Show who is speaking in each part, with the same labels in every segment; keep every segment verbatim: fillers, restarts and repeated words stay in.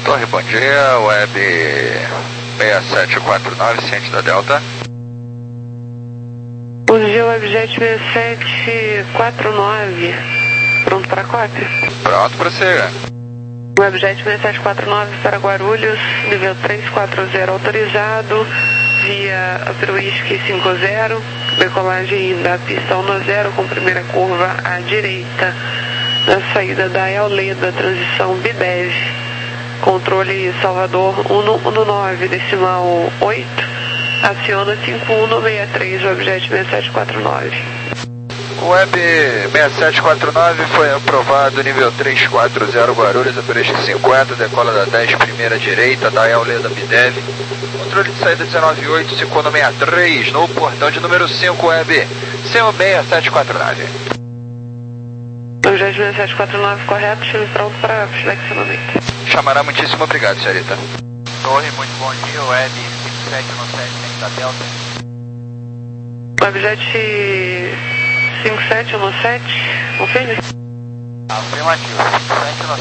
Speaker 1: Torre, bom dia, Web seis sete quatro nove, ciente da Delta.
Speaker 2: Bom dia, Webjet seis sete quatro nove, pronto para cópia?
Speaker 1: Pronto, prossiga.
Speaker 2: Webjet seis sete quatro nove para Guarulhos, nível três quatro zero autorizado, via Upperwhisky cinco zero, decolagem da pista um zero com primeira curva à direita, na saída da Eoleda, transição Bidev, controle Salvador cento e nove, decimal oito, aciona cinco um seis três, Webjet seis sete quatro nove.
Speaker 1: Web seis sete quatro nove foi aprovado, nível três quatro zero Guarulhos, Upperwhisky cinquenta, decola da dez, primeira direita, da Eoleda Bidev, controle de saída dezenove oito, cinco um seis três, no portão de número cinco, Web seis sete quatro nove.
Speaker 2: Webjet seis sete quatro nove, correto, estive pronto para flexionamento.
Speaker 1: Chamará, muitíssimo obrigado, senhorita.
Speaker 3: Torre, muito bom dia, Web cinco sete um sete, ciente da Delta.
Speaker 2: Webjet cinco sete um sete, confirme?
Speaker 3: Afirmativo, cinco sete um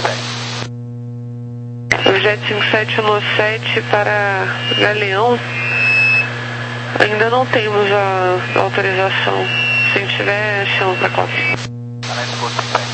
Speaker 3: sete.
Speaker 2: Webjet cinco sete um sete para Galeão. Ainda não temos a autorização. Se tiver, chama para cópia.
Speaker 3: Tá na escuta, cinco sete.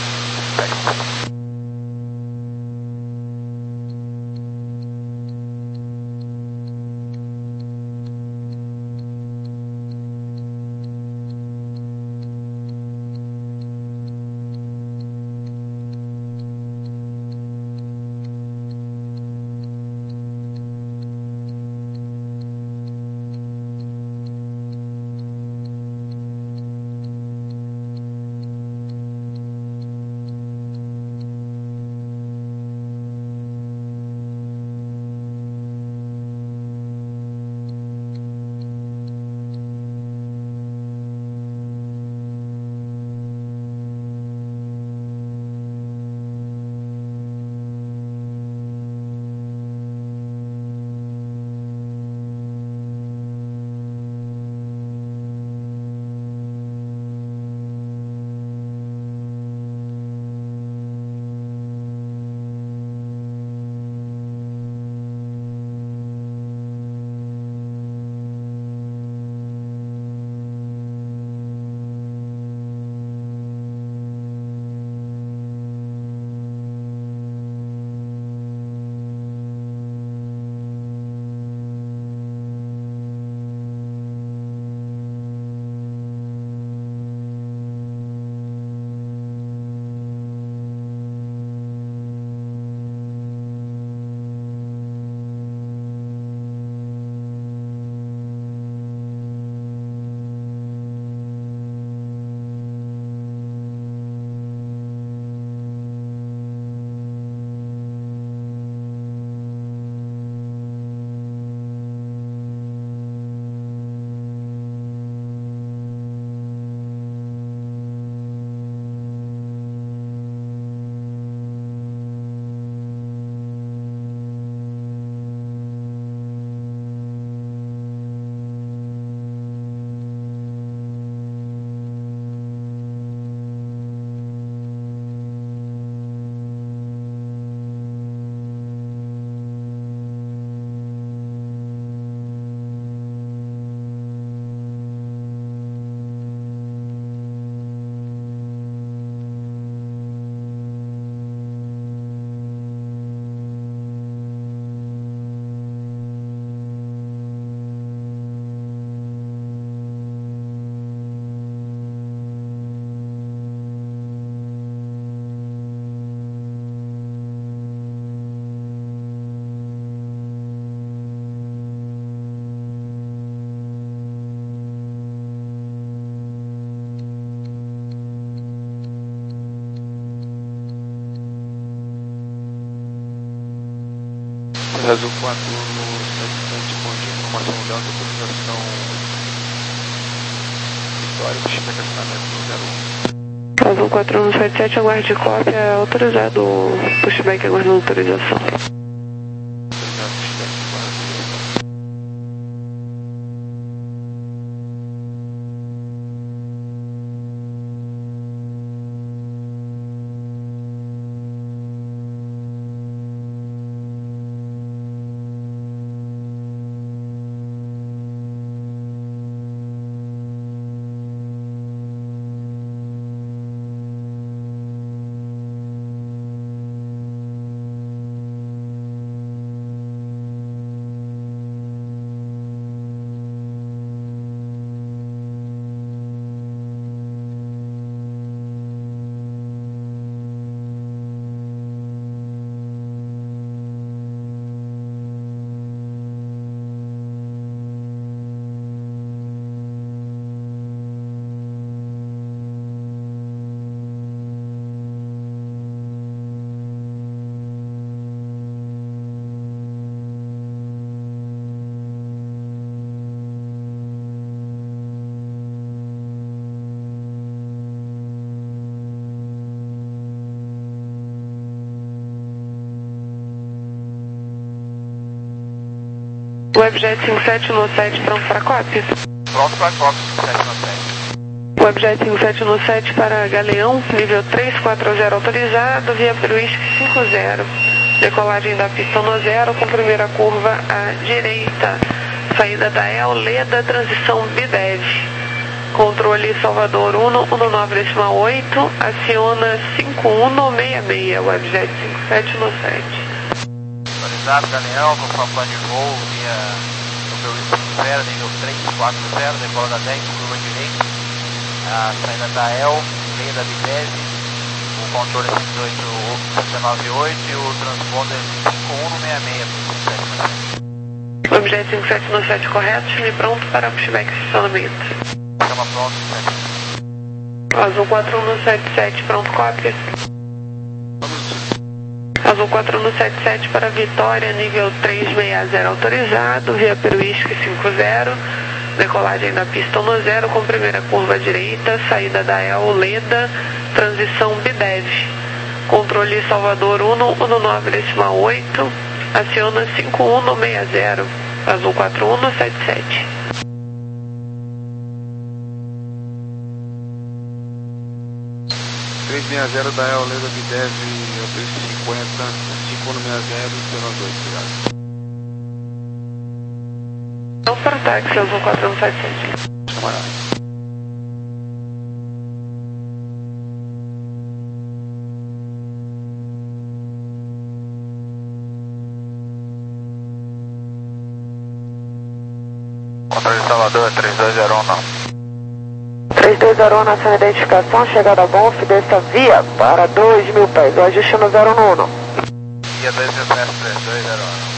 Speaker 4: Azul quatro sete com informação de autorização Vitória, pushback acionamento zero um.
Speaker 2: Azul quatro um sete sete, aguarde cópia, autorizado o pushback aguardando autorização.
Speaker 4: Autorizado pushback aguardando autorização.
Speaker 2: Webjet cinco sete no sete, pronto para cópia.
Speaker 3: Pronto para cópia, cinco sete no sete.
Speaker 2: Webjet cinco sete no sete para Galeão, nível três quatro zero autorizado, via Peruísque cinco zero. Decolagem da pista no zero, com primeira curva à direita. Saída da El Leda, transição B D E V. Controle Salvador um um nove decimal oito, aciona cinco um seis seis, Webjet cinco sete no sete.
Speaker 3: Autorizado, Galeão, com sua plano de voo via Peruísque cinco zero, nível três quatro zero, decola da dez, curva direita. A saída da El Leda B D E V, o controle cinco oito nove oito e o transponder cinco um seis seis, cinco sete no sete.
Speaker 2: Webjet cinco sete no sete correto, time pronto para pushback e estacionamento.
Speaker 3: Chama pronto, sete.
Speaker 2: Azul quatro um no sete sete, pronto, cópia. Azul quatro um no sete sete para Vitória, nível três seis zero autorizado, via Peruísque cinco zero. Decolagem da pista no zero, com primeira curva à direita, saída da El Leda, transição B D E V. Controle Salvador um um nove decimal oito, aciona cinco um seis zero, Azul quatro um no sete sete.
Speaker 4: três seis zero da El Leda B D E V, três cinquenta, cinco um seis zero, zero dois, obrigado.
Speaker 2: Não para o táxi, Azul quatro um no sete sete.
Speaker 4: Camarada.
Speaker 1: Controle Salvador, três dois zero um não.
Speaker 2: três dois zero um na sua identificação, chegada a Bonf, desça via para dois mil pés, o ajuste no zero um um.
Speaker 3: Via dois mil pés, três dois zero um.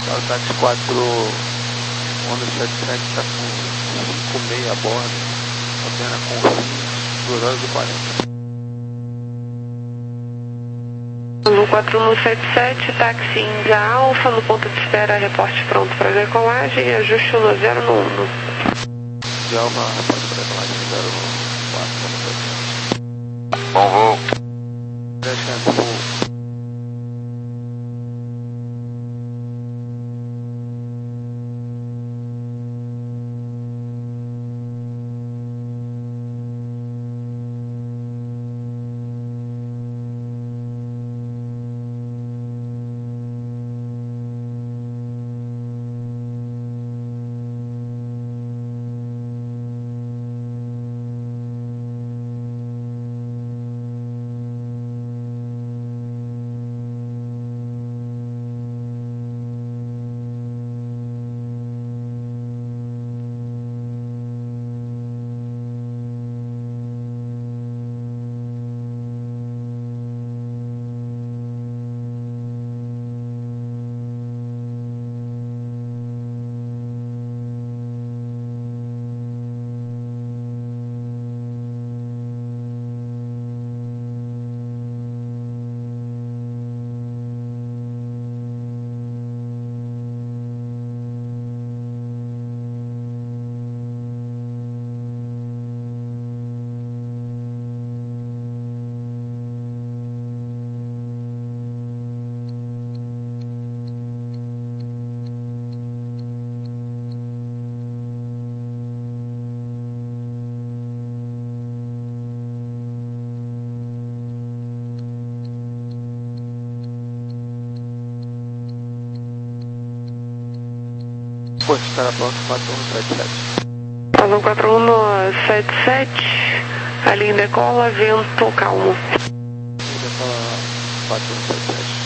Speaker 4: O táxi quatro Honda setenta e sete está com cinco e meia a bordo, apenas com duas horas e quarenta.
Speaker 2: quatro um sete sete, táxi Índia Alfa, no ponto de espera, reporte pronto para decolagem, ajuste um zero no Uno.
Speaker 4: Índia Alfa, reporte para decolagem zero quatro.
Speaker 1: Bom voo.
Speaker 4: Deixando voo. Posto estará pronto quatro um sete sete.
Speaker 2: Paulo quatro um sete sete, a linha decola, vento calmo.
Speaker 4: Decola quatro um sete sete.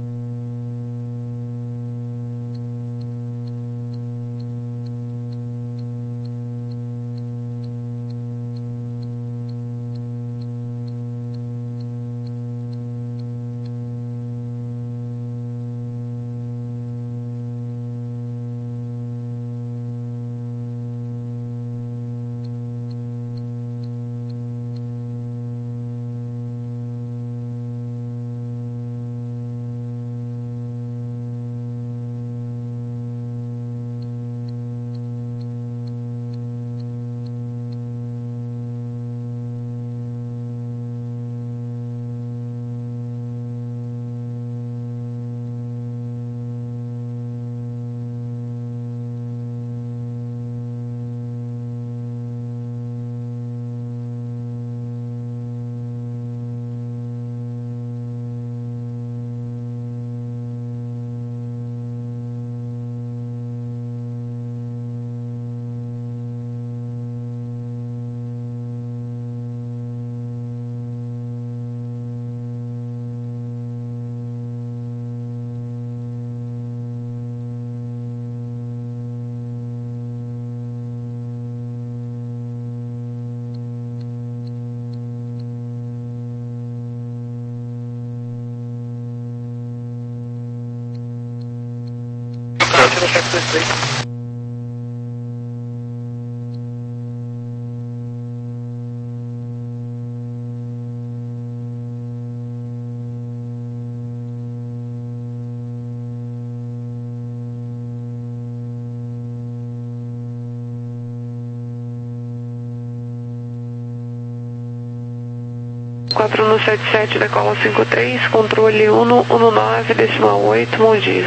Speaker 2: quatro um sete sete, decola cinco três, controle um um nove, decimal oito, bom dia.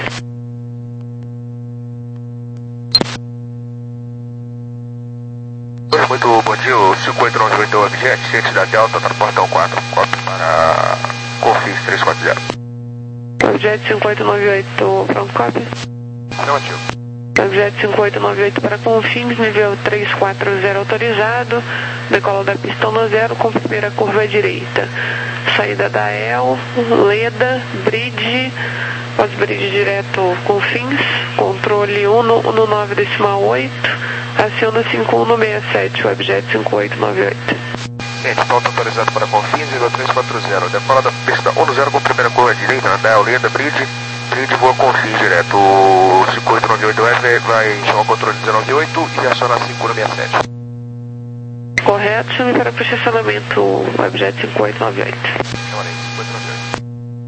Speaker 1: Muito bom dia, o cinco oito nove oito Objet, ciente da Delta, está no portão quatro, copy para Confins três quatro zero.
Speaker 2: Objet cinco oito nove oito, pronto, copy.
Speaker 1: Não ativo.
Speaker 2: Objet cinco oito nove oito para Confins, nível três quatro zero autorizado, decola da pista um zero com primeira curva à direita. Saída da E L, Leda, Bridge, pós-bridge direto Confins, controle um um nove decimal oito, aciona cinco um seis sete, Webjet cinco oito nove oito.
Speaker 1: Gente, volta autorizado para Confins, nível três quatro zero, decola da pista um zero com primeira curva à direita, na D A L, Leda, Bridge,
Speaker 4: seguinte, voa com X direto. O cinco oito nove oito F vai chamar o controle dezenove oito e acionar cinco um seis sete.
Speaker 2: Correto, chame para posicionamento Webjet cinco oito nove oito.
Speaker 4: Chamarei, cinco oito nove oito.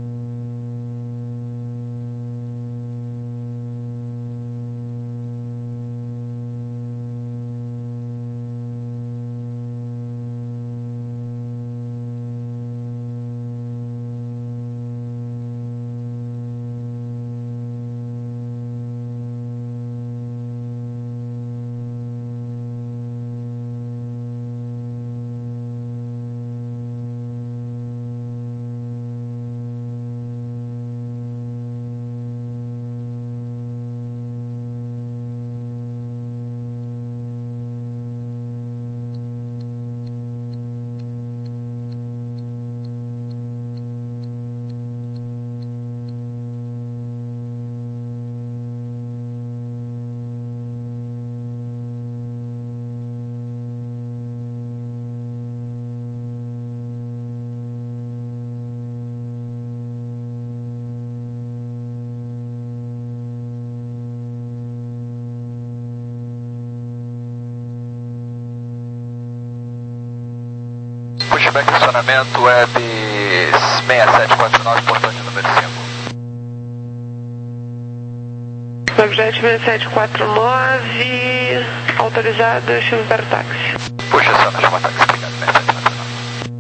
Speaker 1: Pushback acionamento web seis sete quatro nove, portante número cinco.
Speaker 2: Webjet seis sete quatro nove, autorizado, chame para o táxi.
Speaker 1: Puxa, aciona, chama táxi, obrigado, seis sete quatro nove.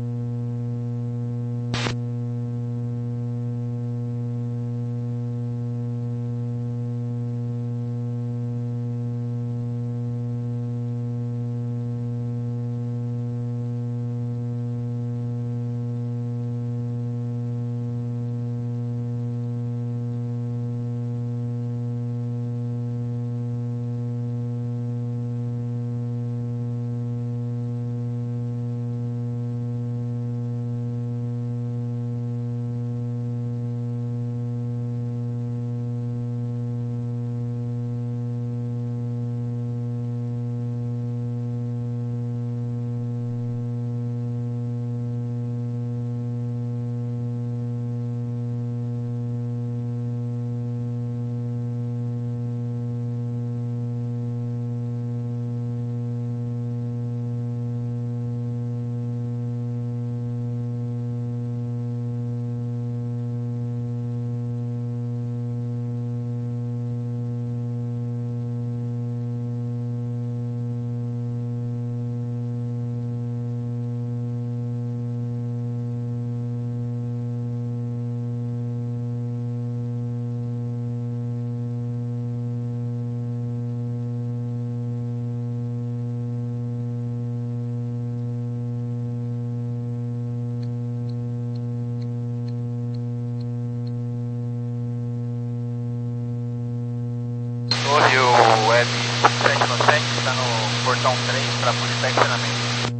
Speaker 1: Torre, o web sete no sete está no portão três para pushback acionamento.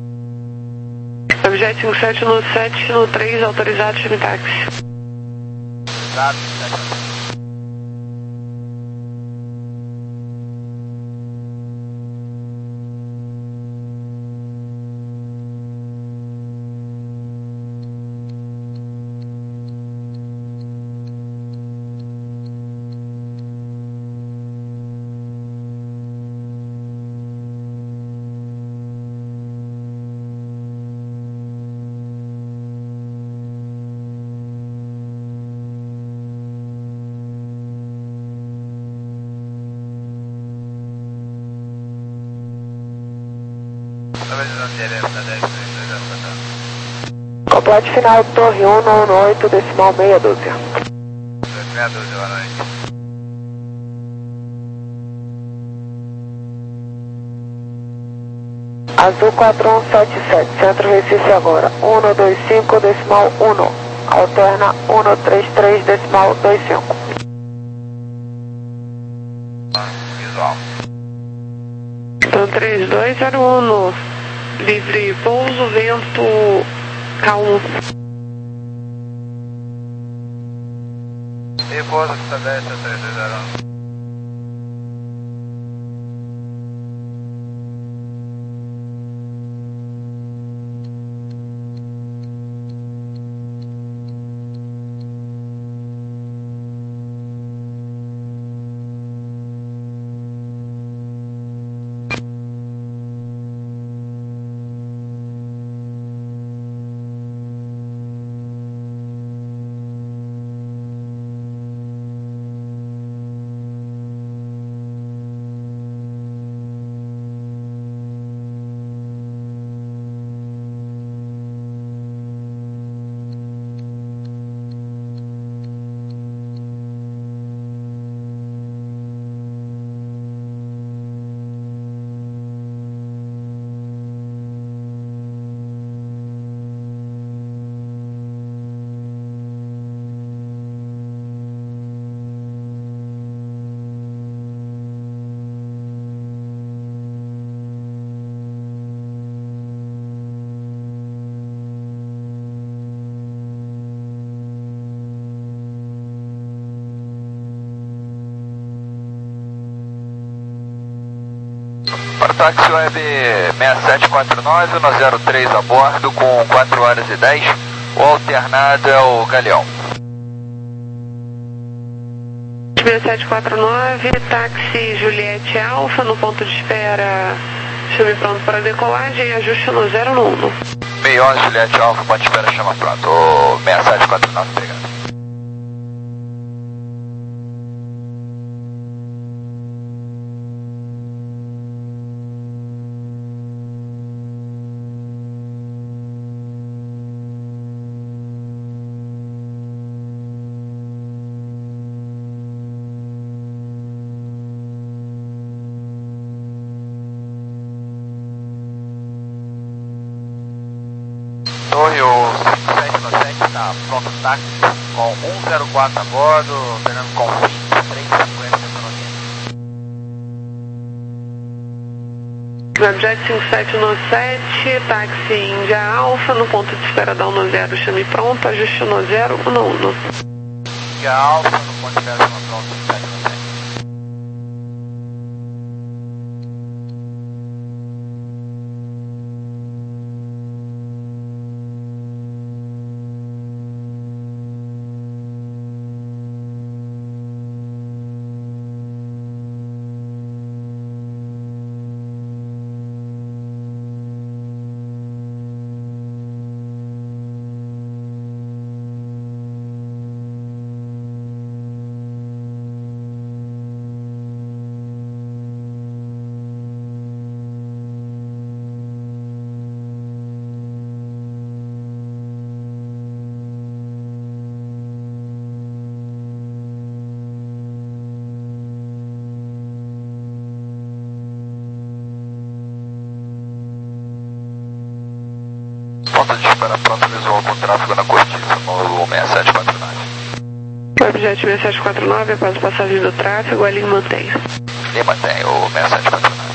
Speaker 2: Webjet cinco sete no sete no três, autorizado, chame táxi.
Speaker 1: Autorizado, sete no sete.
Speaker 2: Complete final, Torre um, nono oito, decimal meia dúzia.
Speaker 1: Meia dúzia, boa noite.
Speaker 2: Azul quatro um sete sete, Centro Recife agora, um dois cinco, decimal um, alterna um três três, decimal dois cinco.
Speaker 1: Visual.
Speaker 2: Então três dois zero um, livre pouso, vento calmo.
Speaker 1: E pouso que está dez, três dois zero um. táxi web seis sete quatro nove, no zero três a bordo, com quatro horas e dez. O alternado é o Galeão.
Speaker 2: seis sete quatro nove, táxi Juliette Alfa, no ponto de espera, chame pronto para decolagem e ajuste no zero no um.
Speaker 1: meio onze Juliette Alfa, ponto de espera, chama pronto. O seis sete quatro nove, obrigado.
Speaker 3: Torre, o cinco sete nove sete está pronto o táxi com um zero quatro a bordo, Fernando Confins, três cinquenta economia.
Speaker 2: Webjet cinco sete nove sete, táxi Índia Alfa, no ponto de espera da um no zero, chame pronto, ajuste no zero um no um.
Speaker 3: Índia Alfa, no ponto de espera, chama pronto, cinco sete nove sete.
Speaker 1: Ponto de espera pronto, visual com tráfego na cortiça, no seis sete quatro nove.
Speaker 2: Webjet seis sete quatro nove, após a passagem do tráfego, a linha mantém.
Speaker 1: E mantém o seis sete quatro nove.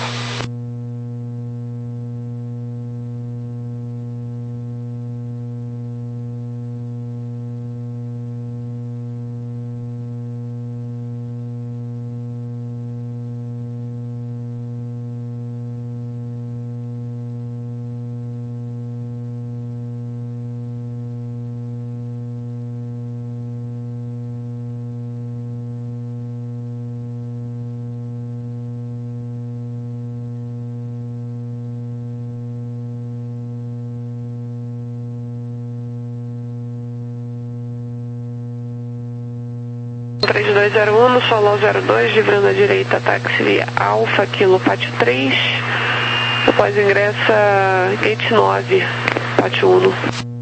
Speaker 2: três dois zero um, no solo zero dois, livrando à direita, táxi Alfa, quilo Pátio três, após ingressa gate nove, Pátio um.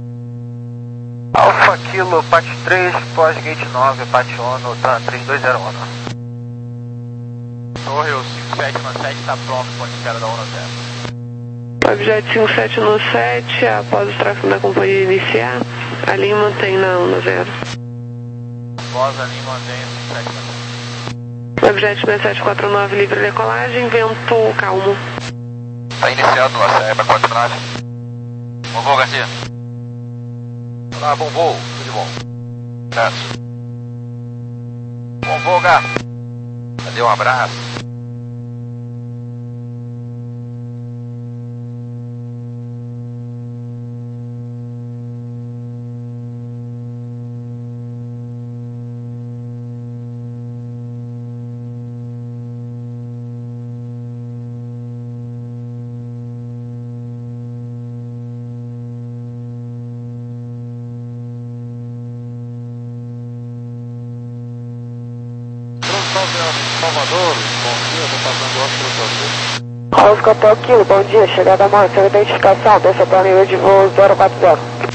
Speaker 3: Alfa, quilo, Pátio três, pós gate nove, Pátio um, tá, três dois zero um. Torre, o cinco sete nove sete está pronto, ponto de espera da um no zero.
Speaker 2: Webjet cinco sete nove sete, após o tráfego da companhia iniciar, a linha mantém na um no zero.
Speaker 3: Após a linha mantém o cinco sete nove sete.
Speaker 2: Webjet seis sete quatro nove, livre decolagem, vento calmo.
Speaker 1: Está iniciado no Aceba quatro nove.
Speaker 3: Bom voo, Garcia.
Speaker 1: Olá, bom voo, tudo de bom. Abraço.
Speaker 3: Bom voo, Gar.
Speaker 1: Cadê um abraço?
Speaker 4: Salvador, bom dia, estou passando o Oscar
Speaker 2: Oscar Aquilo, bom dia, chegada a mais, sua identificação, desça para nível de voo zero quatro zero.